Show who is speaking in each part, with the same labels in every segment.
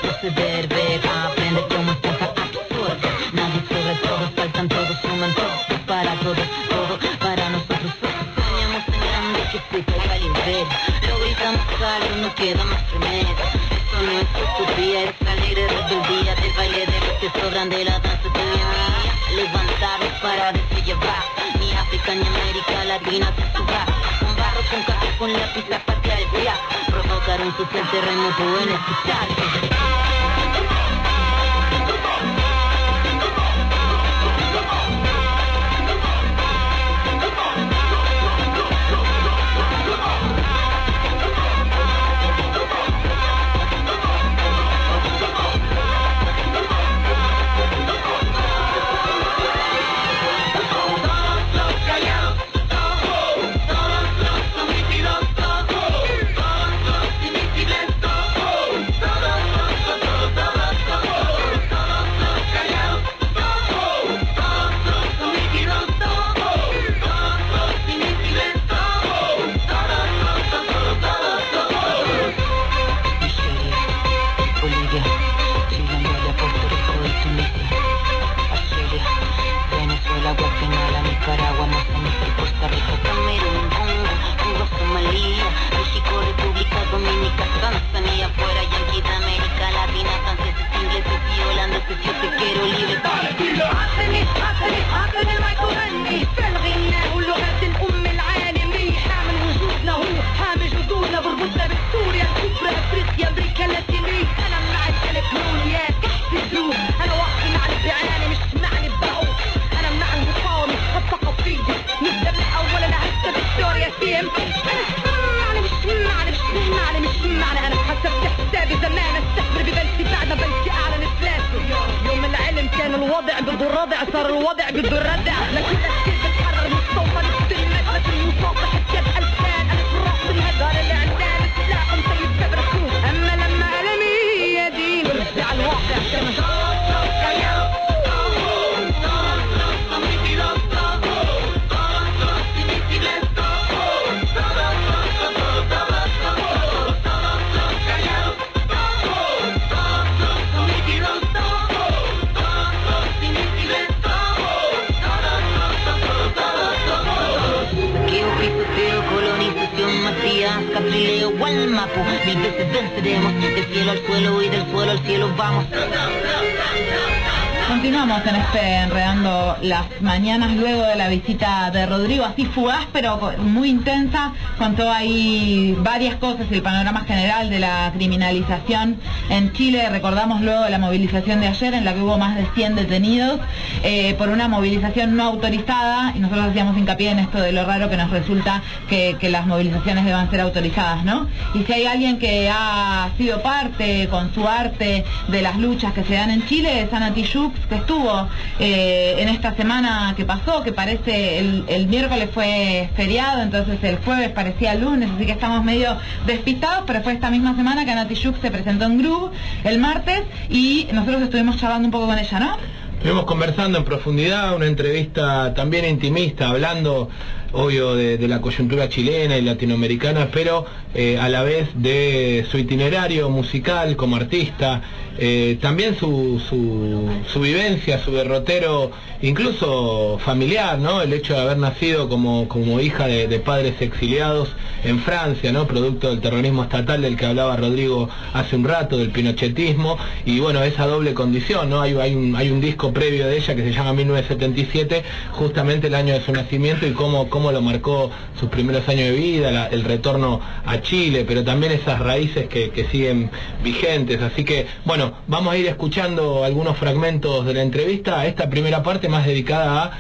Speaker 1: proceder, ve, aprende cómo estás absurdo. Nadie sobre todo, faltan todos, suman todos, para todos, todo para nosotros. Soñamos en grande que se caiga el imperio, lo gritamos algo, no queda más remedio. Esto no es utopía, es la alegre rebeldía del baile de los que sobran de la danza de mi amiga. Levantados para llevar, ni África ni América Latina se suba. Con barro, con café, con lápiz, la patria del día. Provocar un social terremoto en especial.
Speaker 2: الوضع بده الرضع صار الوضع بده الردع لكن كثير بتحرر مستوطن السلمات مثل المصاطح كيف ألسان ألف الراس بالهدار اللي عندنا سلاح مسيب كبركوه أما لما ألمي يا دين برجع الواقع
Speaker 1: Caprileo al mapo, 1000 veces venceremos, del cielo al suelo y del suelo al cielo vamos.
Speaker 3: Continuamos en Enredando las Mañanas luego de la visita de Rodrigo, así fugaz pero muy intensa. Contó ahí varias cosas, el panorama general de la criminalización en Chile. Recordamos luego de la movilización de ayer en la que hubo más de 100 detenidos por una movilización no autorizada, y nosotros hacíamos hincapié en esto de lo raro que nos resulta que las movilizaciones deban ser autorizadas, ¿no? Y si hay alguien que ha sido parte con su arte de las luchas que se dan en Chile es Ana Tijoux, que estuvo en esta semana que pasó, que parece el miércoles fue feriado, entonces el jueves parecía lunes, así que estamos medio despistados, pero fue esta misma semana que Ana Tijoux se presentó en Groove el martes y nosotros estuvimos charlando un poco con ella, ¿no?
Speaker 4: Estuvimos conversando en profundidad, una entrevista también intimista, hablando obvio de la coyuntura chilena y latinoamericana, pero a la vez de su itinerario musical como artista, también su vivencia, su derrotero, incluso familiar, ¿no? El hecho de haber nacido como hija de padres exiliados en Francia, ¿no? Producto del terrorismo estatal del que hablaba Rodrigo hace un rato, del pinochetismo, y bueno, esa doble condición, ¿no? Hay un disco previo de ella que se llama 1977, justamente el año de su nacimiento, y cómo lo marcó sus primeros años de vida, el retorno a Chile, pero también esas raíces que siguen vigentes. Así que, bueno, vamos a ir escuchando algunos fragmentos de la entrevista. Esta primera parte más dedicada a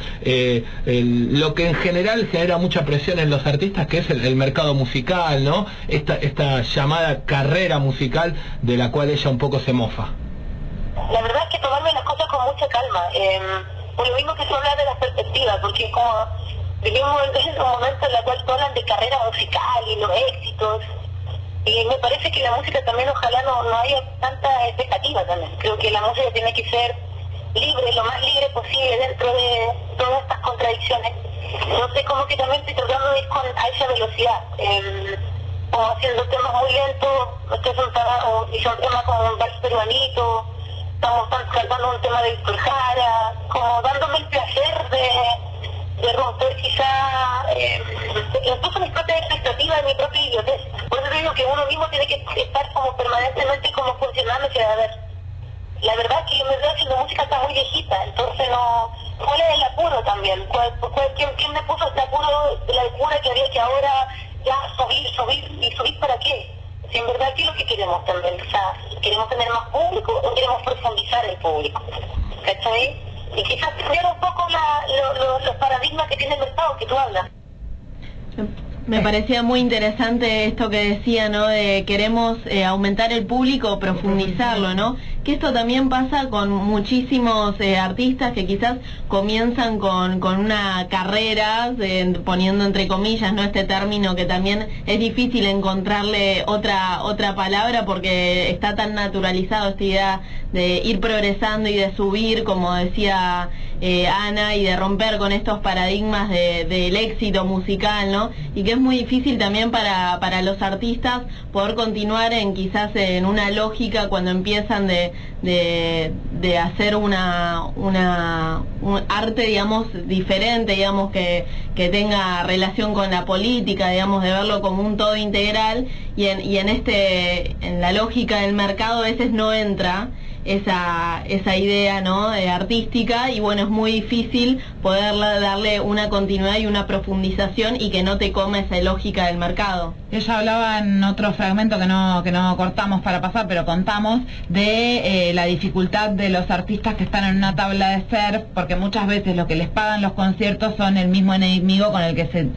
Speaker 4: lo que en general genera mucha presión en los artistas, que es el mercado musical, ¿no? Esta llamada carrera musical de la cual ella un poco se mofa.
Speaker 5: La verdad es que tomarme las cosas con mucha calma, por lo mismo que se habla de las perspectivas, porque como vivimos en un momento en el cual hablan de carrera musical y los éxitos, y me parece que la música también ojalá no haya tanta expectativa también. Creo que la música tiene que ser libre, lo más libre posible dentro de todas estas contradicciones. No sé, como que también estoy tratando de ir a esa velocidad. como haciendo temas muy lentos, hizo un tema como un vals peruanito, estamos cantando un tema de Víctor Jara, como dándome el placer de romper quizá incluso mis propias expectativas de mi propia idiotez. Por eso te digo que uno mismo tiene que estar como permanentemente como funcionándose. A ver, la verdad es que yo me veo haciendo música está muy viejita, entonces no... ¿Cuál es el apuro también? ¿Quién me puso este apuro de la locura que había que ahora ya subir para qué? Si en verdad, ¿qué es lo que queremos también? O sea, ¿queremos tener más público o queremos profundizar el público? ¿Cachai? Y quizás cambiar un poco los paradigmas que tiene el mercado que tú hablas.
Speaker 6: Me parecía muy interesante esto que decía, ¿no? De queremos aumentar el público, profundizarlo, ¿no? Que esto también pasa con muchísimos artistas que quizás comienzan con una carrera, poniendo entre comillas, ¿no? Este término que también es difícil encontrarle otra palabra porque está tan naturalizado esta idea de ir progresando y de subir, como decía Ana, y de romper con estos paradigmas del éxito musical, ¿no? Y que es muy difícil también para los artistas poder continuar quizás en una lógica cuando empiezan de hacer un arte, digamos, diferente, digamos, que tenga relación con la política, digamos, de verlo como un todo integral, y en la lógica del mercado a veces no entra esa idea, ¿no? Artística, y bueno, es muy difícil poder darle una continuidad y una profundización y que no te come esa lógica del mercado.
Speaker 3: Ella hablaba en otro fragmento que no cortamos para pasar, pero contamos de la dificultad de los artistas que están en una tabla de surf, porque muchas veces lo que les pagan los conciertos son el mismo enemigo con el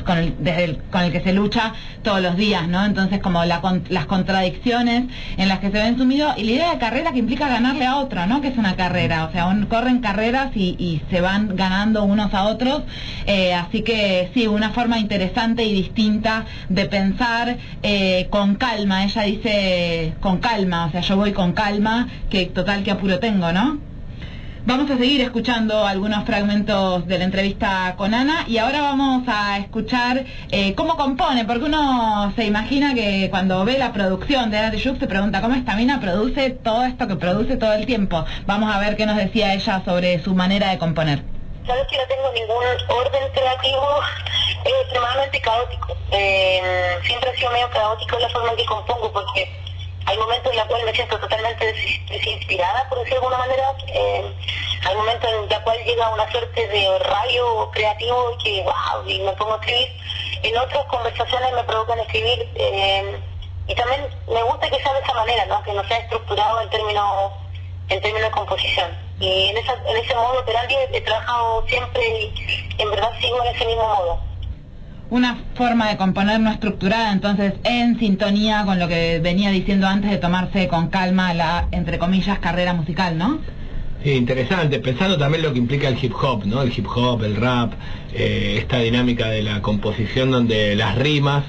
Speaker 3: que se lucha todos los días, ¿no? Entonces, como las contradicciones en las que se ven sumidos, y la idea de carrera que implica ganarle a otro, ¿no? Que es una carrera, o sea, corren carreras y se van ganando unos a otros, así que sí, una forma interesante y distinta de pensar, con calma. Ella dice con calma, o sea, yo voy con calma, que total, que apuro tengo, ¿no? Vamos a seguir escuchando algunos fragmentos de la entrevista con Ana, y ahora vamos a escuchar cómo compone, porque uno se imagina que cuando ve la producción de Ana Tijoux se pregunta cómo esta mina produce todo esto que produce todo el tiempo. Vamos a ver qué nos decía ella sobre su manera de componer.
Speaker 5: Sabes que no tengo ningún orden creativo, es extremadamente caótico. Siempre ha sido medio caótico la forma en que compongo, porque hay momentos en los cuales me siento totalmente desinspirada, por decirlo de alguna manera. Hay momentos en los cuales llega una suerte de rayo creativo que, wow, y me pongo a escribir. En otras conversaciones me provocan escribir. Y también me gusta que sea de esa manera, ¿no? Que no sea estructurado en términos de composición. Y en ese modo operandi he trabajado siempre y en verdad sigo en ese mismo modo.
Speaker 3: Una forma de componer no estructurada, entonces en sintonía con lo que venía diciendo antes de tomarse con calma la, entre comillas, carrera musical, ¿no?
Speaker 4: Sí, interesante, pensando también lo que implica el hip hop, ¿no? El hip hop, el rap, esta dinámica de la composición donde las rimas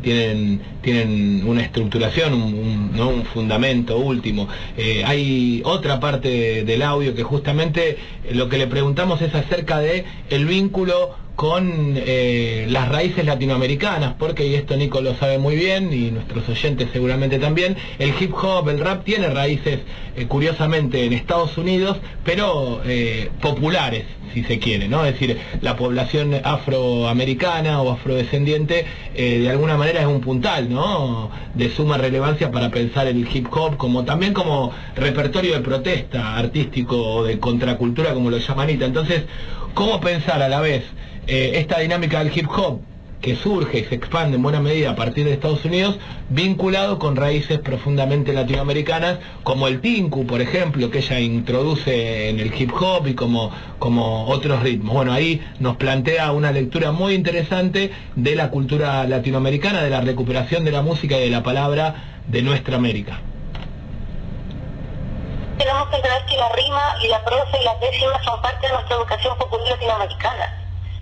Speaker 4: tienen una estructuración, un fundamento último. Hay otra parte del audio que justamente lo que le preguntamos es acerca de el vínculo con las raíces latinoamericanas, porque, y esto Nico lo sabe muy bien y nuestros oyentes seguramente también, el hip hop, el rap tiene raíces curiosamente en Estados Unidos, pero populares, si se quiere, ¿no? Es decir, la población afroamericana o afrodescendiente de alguna manera es un puntal, ¿no? De suma relevancia para pensar el hip hop también como repertorio de protesta artístico o de contracultura, como lo llama Anita. Entonces, ¿cómo pensar a la vez esta dinámica del hip hop que surge y se expande en buena medida a partir de Estados Unidos, vinculado con raíces profundamente latinoamericanas, como el tinku, por ejemplo, que ella introduce en el hip hop, y como otros ritmos? Bueno, ahí nos plantea una lectura muy interesante de la cultura latinoamericana, de la recuperación de la música y de la palabra de nuestra América.
Speaker 5: Tenemos que entender que la rima y la prosa y las décimas son parte de nuestra educación popular latinoamericana.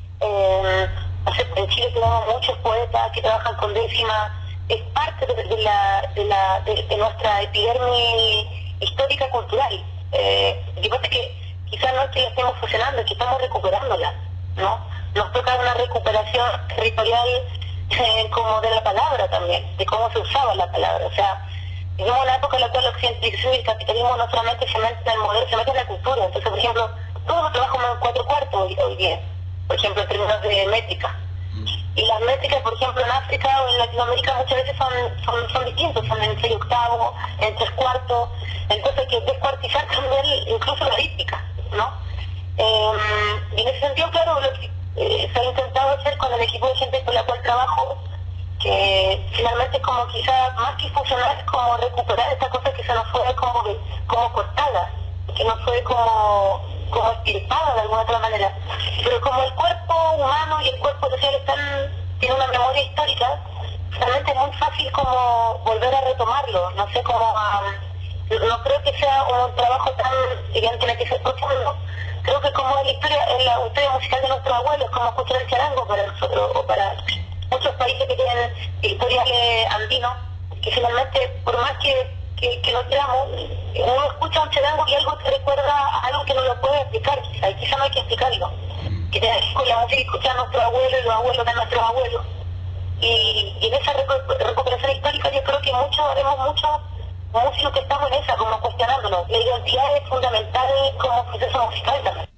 Speaker 5: En Chile tenemos muchos poetas que trabajan con décimas, es parte de nuestra epidermis histórica cultural. Yo creo que quizás no es que la estemos fusionando, es que estamos recuperándola, ¿no? Nos toca una recuperación territorial como de la palabra también, de cómo se usaba la palabra. O sea, vivimos una época en la cual la occidentalización y el capitalismo no solamente se mete en el modelo, se mete en la cultura. Entonces, por ejemplo, todos los trabajamos en 4/4 hoy día, por ejemplo, en términos de métrica. Y las métricas, por ejemplo, en África o en Latinoamérica muchas veces son distintos, son en 6/8, en 3/4, entonces hay que descuartizar también incluso la aritmética, ¿no? Y en ese sentido, claro, lo que se ha intentado hacer con el equipo de gente con la cual trabajo, que finalmente es como quizá más que funcionar, es como recuperar esta cosa que se nos fue como cortada, que nos fue como estirpada de alguna otra manera. Pero como el cuerpo humano y el cuerpo social tienen una memoria histórica, realmente es muy fácil como volver a retomarlo. No sé cómo, no creo que sea un trabajo tan, digamos, tiene que ser profundo. Creo que como la historia musical de nuestros abuelos, como escuchar el charango para nosotros, o para muchos países que tienen historiales andinos, que finalmente, por más que no queramos, uno escucha un charango y algo te recuerda a algo que no lo puede explicar, quizá, y quizá no hay que explicarlo. Que tiene que ver con la música y escuchar a nuestros abuelos y los abuelos de nuestros abuelos. Y en esa recuperación histórica yo creo que haremos muchos músicos que estamos en esa, como cuestionándonos. La identidad es fundamental como proceso musical también.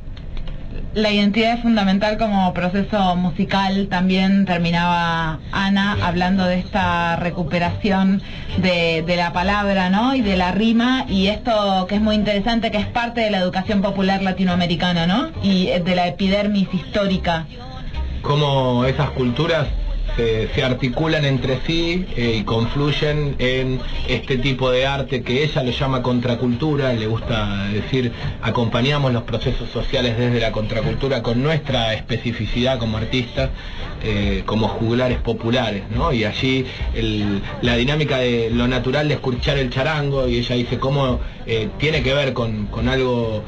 Speaker 3: La identidad es fundamental como proceso musical. También terminaba Ana hablando de esta recuperación de la palabra, ¿no? Y de la rima, y esto que es muy interesante, que es parte de la educación popular latinoamericana, ¿no? Y de la epidermis histórica.
Speaker 4: Cómo esas culturas se articulan entre sí y confluyen en este tipo de arte que ella lo llama contracultura. Le gusta decir, acompañamos los procesos sociales desde la contracultura con nuestra especificidad como artistas, como juglares populares, ¿no? Y allí la dinámica de lo natural de escuchar el charango, y ella dice cómo tiene que ver con algo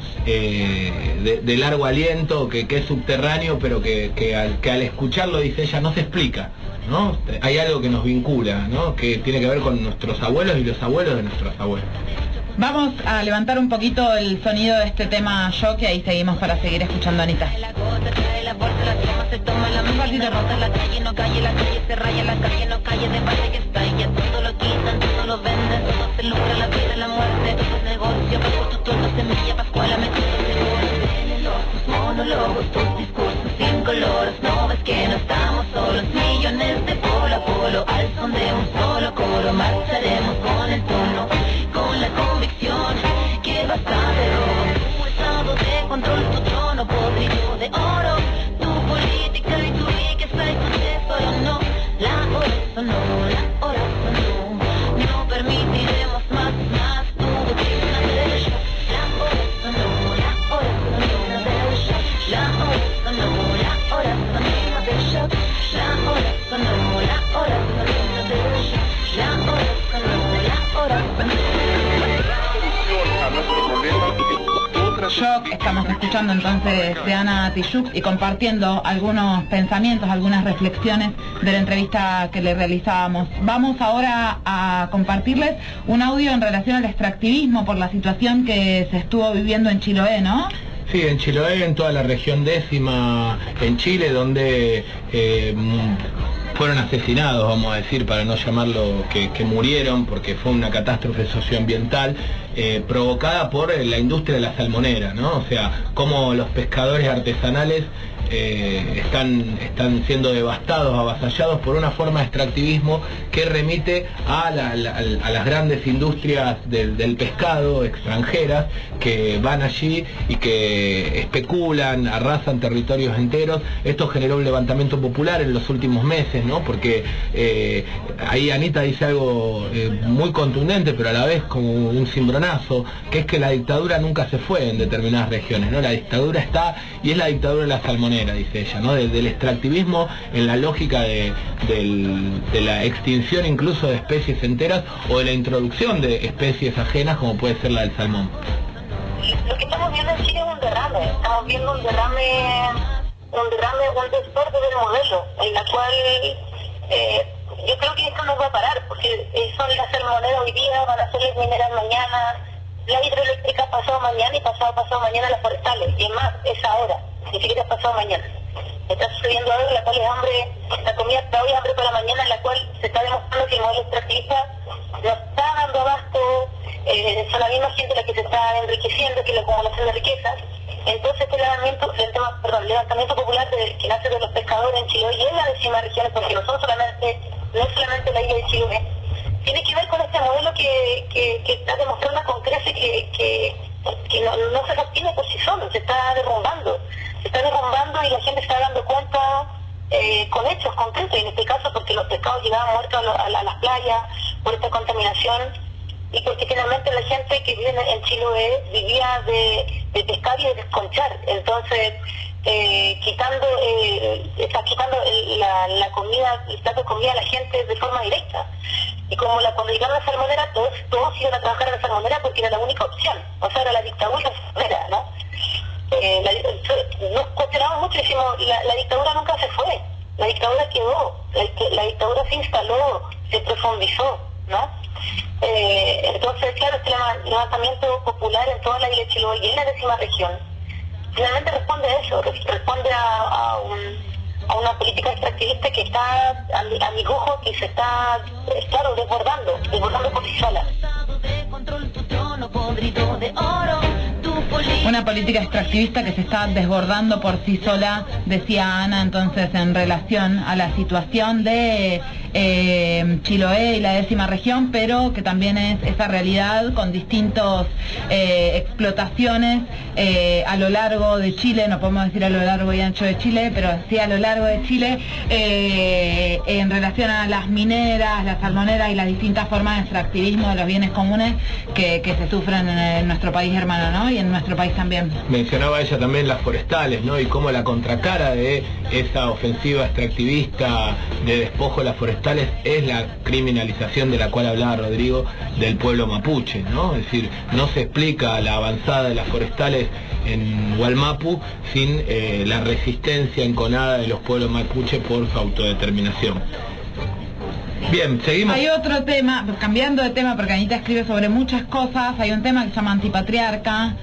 Speaker 4: de largo aliento, que es subterráneo, pero que al escucharlo, dice ella, no se explica, ¿no? Hay algo que nos vincula, ¿no? Que tiene que ver con nuestros abuelos y los abuelos de nuestros abuelos.
Speaker 3: Vamos a levantar un poquito el sonido de este tema Yo, que ahí seguimos para seguir escuchando a Anita.
Speaker 1: Monólogos, tus discursos sin colores, no ves que no estamos solos, millones de polo a polo, al son de un solo coro, marcharemos con el tono, con la convicción que basta de robo, tu estado de control, tu trono podrido de oro, tu política y tu riqueza y tu tesoro, no, la hora sonó, la hora sonó, no permitiremos más tu doctrina de show, la hora sonó, la hora sonó. La hora sonó, la hora sonó del shock. La hora sonó, la hora sonó del shock. La hora sonó, la hora sonó.
Speaker 3: Shock, estamos escuchando entonces de Ana Tijoux y compartiendo algunos pensamientos, algunas reflexiones de la entrevista que le realizábamos. Vamos ahora a compartirles un audio en relación al extractivismo por la situación que se estuvo viviendo en Chiloé, ¿no?
Speaker 4: Sí, en Chiloé, en toda la región 10ª en Chile, donde fueron asesinados, vamos a decir, para no llamarlo que murieron, porque fue una catástrofe socioambiental provocada por la industria de la salmonera, ¿no? O sea, cómo los pescadores artesanales están siendo devastados, avasallados por una forma de extractivismo que remite a las grandes industrias del pescado extranjeras, que van allí y que especulan, arrasan territorios enteros. Esto generó un levantamiento popular en los últimos meses, ¿no? Porque ahí Anita dice algo muy contundente, pero a la vez como un cimbronazo, que es que la dictadura nunca se fue en determinadas regiones, ¿no? La dictadura está, y es la dictadura de la salmonera, dice ella, ¿no? Del extractivismo en la lógica de la extinción incluso de especies enteras, o de la introducción de especies ajenas, como puede ser la del salmón.
Speaker 5: Lo que estamos viendo en Chile es un derrame. Estamos viendo un desborde del modelo, en la cual yo creo que esto no va a parar, porque son las salmoneras hoy día, van a ser las mineras mañana, la hidroeléctrica pasado mañana, y pasado mañana las forestales, y es más, es ahora, ni siquiera pasado mañana. está sucediendo ahora, en la cual es hambre, la comida para hoy es hambre para mañana, en la cual se está demostrando que el modelo extractivista no está dando abasto, son la misma gente la que se está enriqueciendo, que la acumulación de riquezas. Entonces este levantamiento popular que nace de los pescadores en Chiloé y en las décimas regiones, porque no es solamente la isla de Chiloé, tiene que ver con este modelo que está demostrando con crece que no se sostiene por sí solo, se está derrumbando y la gente se está dando cuenta con hechos concretos, y en este caso porque los pescados llegaban muertos a las playas por esta contaminación, y porque finalmente la gente que vive en Chiloé vivía de pescar y de desconchar. Entonces está quitando la comida, el plato de comida a la gente de forma directa. Y como cuando llegaron a la salmonera, todos iban a trabajar en la salmonera porque era la única opción. O sea, era la dictadura salmonera, ¿no? Nos cuestionamos mucho y decimos, la dictadura nunca se fue. La dictadura quedó, la dictadura se instaló, se profundizó, ¿no? Entonces, claro, este levantamiento popular en toda la isla de Chiloé y en la décima región, finalmente responde a eso, responde a una política extractivista que está, a mi ojo, que se está, claro, desbordando por sí sola.
Speaker 3: Una política extractivista que se está desbordando por sí sola, decía Ana entonces en relación a la situación de Chiloé y la décima región, pero que también es esa realidad con distintas explotaciones a lo largo de Chile, no podemos decir a lo largo y ancho de Chile, pero sí a lo largo de Chile, en relación a las mineras, las salmoneras y las distintas formas de extractivismo de los bienes comunes que se sufren en nuestro país hermano, ¿no? Y en nuestro país también.
Speaker 4: Mencionaba ella también las forestales, ¿no? Y cómo la contracara de esa ofensiva extractivista de despojo de las forestales es la criminalización de la cual hablaba Rodrigo del pueblo mapuche, ¿no? Es decir, no se explica la avanzada de las forestales en Wallmapu sin la resistencia enconada de los pueblos mapuche por su autodeterminación. Bien, seguimos.
Speaker 3: Hay otro tema, cambiando de tema porque Anita escribe sobre muchas cosas, hay un tema que se llama Antipatriarca,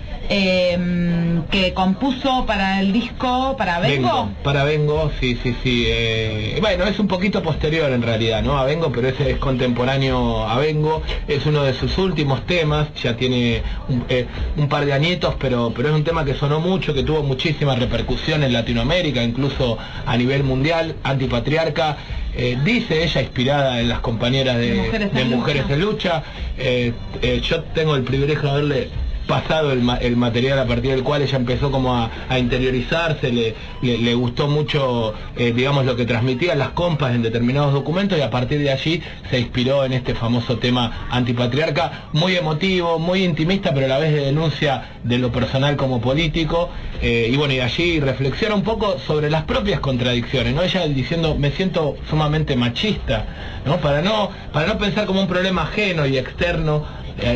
Speaker 3: que compuso para el disco, para Vengo.
Speaker 4: Para Vengo, sí. Bueno, es un poquito posterior en realidad, ¿no? A Vengo, pero ese es contemporáneo a Vengo, es uno de sus últimos temas, ya tiene un par de añitos, pero es un tema que sonó mucho, que tuvo muchísima repercusión en Latinoamérica, incluso a nivel mundial. Antipatriarca, dice ella, inspirada en las compañeras de Mujeres en Lucha. Yo tengo el privilegio de haberle pasado el material a partir del cual ella empezó como a interiorizarse, le gustó mucho, digamos, lo que transmitían las compas en determinados documentos, y a partir de allí se inspiró en este famoso tema Antipatriarca, muy emotivo, muy intimista, pero a la vez de denuncia de lo personal como político, y bueno, y allí reflexiona un poco sobre las propias contradicciones, ¿no? Ella diciendo, me siento sumamente machista, ¿no? Para no pensar como un problema ajeno y externo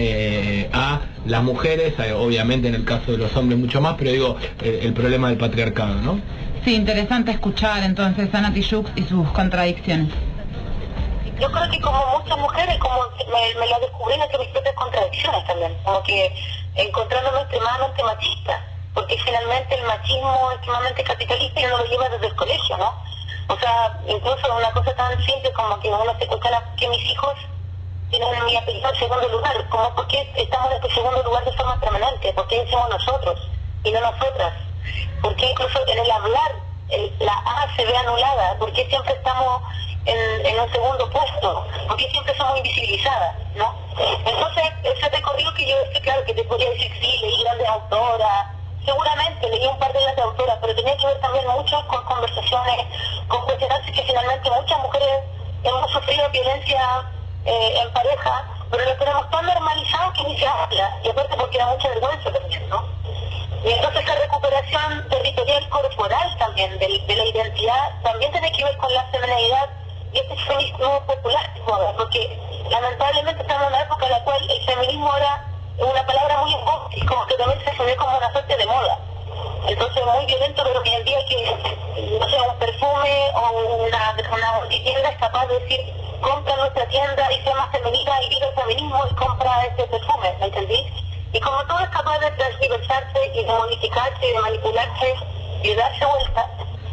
Speaker 4: a las mujeres, obviamente en el caso de los hombres mucho más, pero digo, el problema del patriarcado, ¿no?
Speaker 3: Sí, interesante escuchar entonces a Nati Jux y sus contradicciones.
Speaker 5: Yo creo que como muchas mujeres, como me lo descubrí entre mis propias contradicciones también, como que encontrándome extremadamente machista, porque finalmente el machismo es extremadamente capitalista y uno lo lleva desde el colegio, ¿no? O sea, incluso una cosa tan simple como que uno se cuestiona que mis hijos tienen mi apellido en segundo lugar, como por qué estamos en este segundo lugar de forma permanente, por qué decimos nosotros y no nosotras, por qué incluso en el hablar la A se ve anulada, por qué siempre estamos en un segundo puesto, por qué siempre somos invisibilizadas, ¿no? Entonces, ese recorrido que yo decía, claro, que te podría decir, sí, leí grandes autoras, seguramente leí un par de grandes autoras, pero tenía que ver también mucho con conversaciones, con cuestionarse que finalmente muchas mujeres hemos sufrido violencia en pareja, pero lo tenemos tan normalizado que ni se habla, y aparte porque da mucha vergüenza también, ¿no? Y entonces esa recuperación territorial corporal también de la identidad también tiene que ver con la feminidad y este feminismo popular, porque lamentablemente estamos en una época en la cual el feminismo ahora es una palabra muy en voz y como que también se ve como una suerte de moda. Entonces muy violento, pero hoy en día que no sé, un perfume o una tienda es capaz de decir, compra nuestra tienda y sea más femenina y vive el feminismo y compra este perfume, ¿me entendí? Y como todo es capaz de transversarse y de modificarse y de manipularse y de darse vuelta,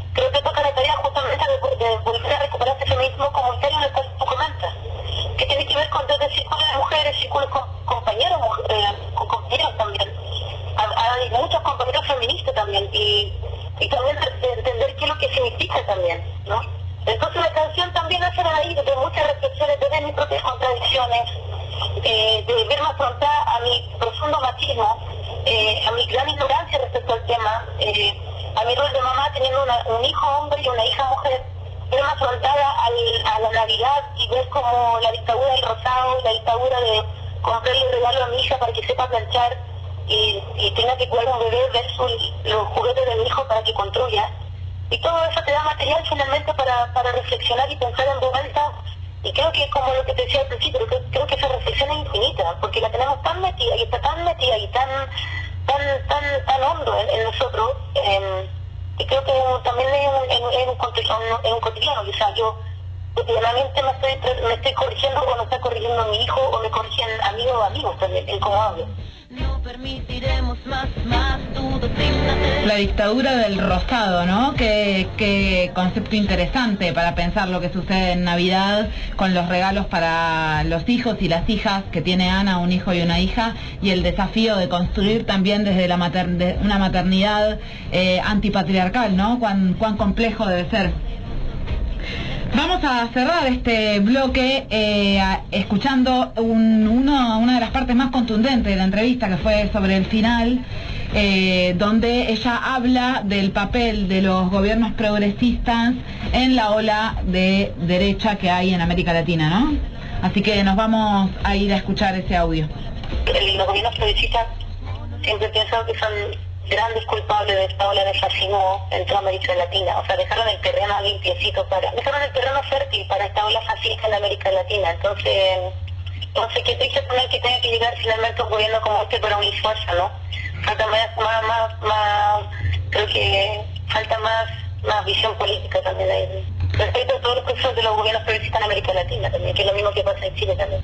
Speaker 5: creo que toca la tarea justamente de volver a recuperar ese feminismo comunitario en el cual tú comentas, que tiene que ver con desde círculos de mujeres, círculos con compañeros, con compañeros también. Hay muchos compañeros feministas también, y también de entender qué es lo que significa también, ¿no? Entonces la canción también hace ahí de muchas reflexiones, de mis propias contradicciones, de verme afrontar a mi profundo machismo, a mi gran ignorancia respecto al tema, a mi rol de mamá teniendo un hijo hombre y una hija mujer, verme afrontada a la Navidad y ver como la dictadura del rosado, la dictadura de comprarle un regalo a mi hija para que sepa planchar y tenga que cuidar a un bebé versus los juguetes de mi hijo para que construya. Y todo eso te da material finalmente para reflexionar y pensar en voz alta. Y creo que, como lo que te decía al principio, creo que esa reflexión es infinita, porque la tenemos tan metida y está tan metida y tan hondo en nosotros, y creo que también es un cotidiano. O sea, yo cotidianamente me estoy corrigiendo o me está corrigiendo mi hijo, o me corrigen amigos o amigos también, en cómo hablo.
Speaker 1: No permitiremos más dudas.
Speaker 3: La dictadura del rosado, ¿no? Qué concepto interesante para pensar lo que sucede en Navidad con los regalos para los hijos y las hijas que tiene Ana, un hijo y una hija, y el desafío de construir también desde una maternidad antipatriarcal, ¿no? Cuán complejo debe ser. Vamos a cerrar este bloque escuchando una de las partes más contundentes de la entrevista, que fue sobre el final, donde ella habla del papel de los gobiernos progresistas en la ola de derecha que hay en América Latina, ¿no? Así que nos vamos a ir a escuchar ese audio.
Speaker 5: Los gobiernos progresistas siempre he pensado que son grandes culpables de esta ola de fascismo en toda América Latina. O sea, dejaron el terreno limpiecito dejaron el terreno fértil para esta ola fascista en América Latina. Entonces qué triste poner que tenga que llegar finalmente un gobierno como este para unir fuerza, ¿no? Falta más, creo que falta más visión política también ahí. Respecto a todos los procesos de los gobiernos progresistas en América Latina también, que es lo mismo que pasa en Chile también.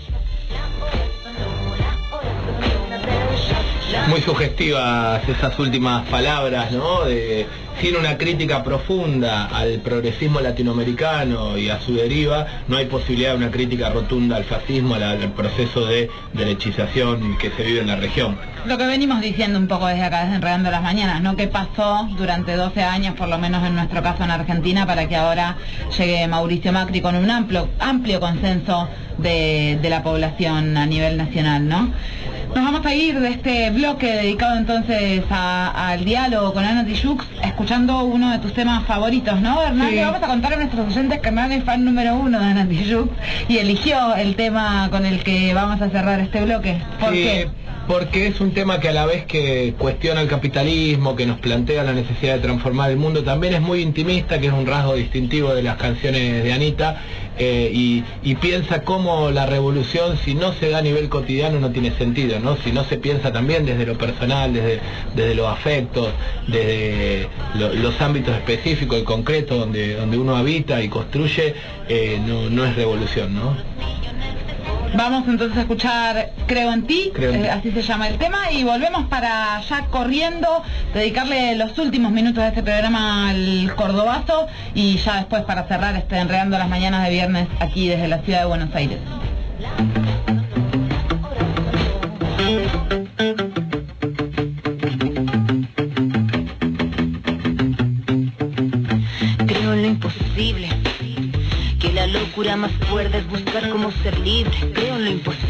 Speaker 4: Muy sugestivas esas últimas palabras, ¿no? Sin una crítica profunda al progresismo latinoamericano y a su deriva, no hay posibilidad de una crítica rotunda al fascismo, al proceso de derechización que se vive en la región.
Speaker 3: Lo que venimos diciendo un poco desde acá, desde Enredando las Mañanas, ¿no? ¿Qué pasó durante 12 años, por lo menos en nuestro caso en Argentina, para que ahora llegue Mauricio Macri con un amplio consenso de la población a nivel nacional, ¿no? Nos vamos a ir de este bloque dedicado entonces al diálogo con Ana Tijoux, escuchando uno de tus temas favoritos, ¿no, Hernán? Sí. Le vamos a contar a nuestros oyentes que Hernán es fan número 1 de Ana Tijoux y eligió el tema con el que vamos a cerrar este bloque. ¿Por qué?
Speaker 4: Porque es un tema que a la vez que cuestiona el capitalismo, que nos plantea la necesidad de transformar el mundo, también es muy intimista, que es un rasgo distintivo de las canciones de Anita, y piensa cómo la revolución, si no se da a nivel cotidiano, no tiene sentido, ¿no? Si no se piensa también desde lo personal, desde los afectos, desde los ámbitos específicos y concretos donde uno habita y construye, no es revolución, ¿no?
Speaker 3: Vamos entonces a escuchar Creo en ti, así se llama el tema, y volvemos para ya corriendo, dedicarle los últimos minutos de este programa al Cordobazo, y ya después para cerrar Enredando las Mañanas de viernes aquí desde la ciudad de Buenos Aires.
Speaker 1: Creo en lo imposible, que la locura más fuerte es buscar cómo ser libre. Creo en lo imposible.